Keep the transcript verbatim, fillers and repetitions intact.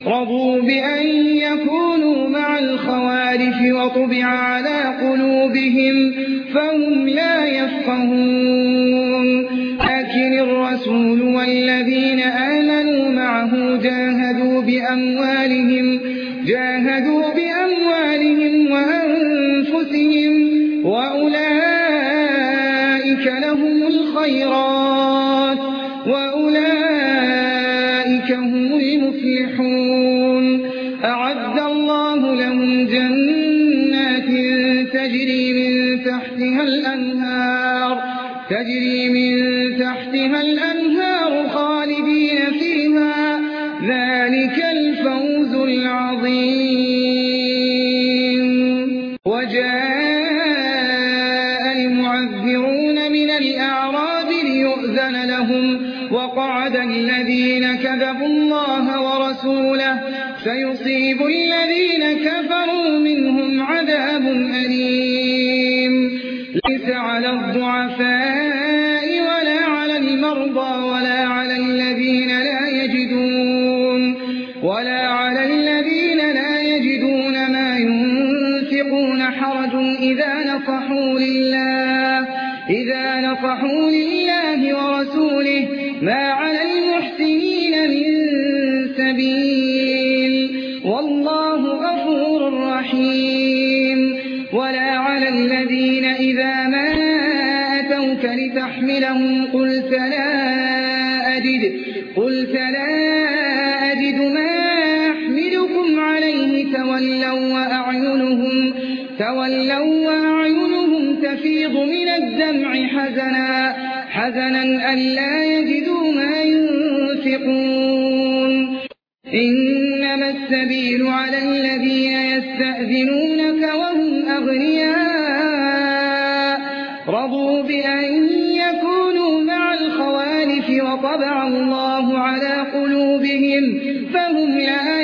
رضوا بأن يكونوا مع الخوالف وطبع على قلوبهم فهم لا يفقهون لكن الرسول والذين آمنوا معه جاهدوا بأموالهم جاهدوا بأموالهم وأنفسهم وأولئك لهم الخيرات وأولئك هم المفلحون أعد الله لهم جنات تجري من تحتها الأنهار تجري من تحتها الأنهار خالدين فيها ذلك الفوز العظيم. وجاء المعذرون من الأعراب ليؤذن لهم وقعد الذين كذبوا الله ورسوله سيصيب الذين كفروا منهم عذاب أليم. ليس على الضعفاء ولا على المرضى ولا على الذين لا يجدون ولا على الذين لا يجدون ما ينفقون حرج إذا نصحوا لله إذا نصحوا لله ورسوله ما على المحسنين من سبيل والله غفور رحيم. ولا على الذين إذا ما أتوك لتحملهم قلت لا أجد قلت لا أجد ما أحملكم عليه تولوا وأعينهم تولوا وأعينهم تفيض من الدمع حزنا حزنا ألا يجدوا ما ينفقون. إنما السبيل على الذين يستأذنونك وهم أغنياء رضوا بأن يكونوا مع الخوالف وطبع الله على قلوبهم فهم لا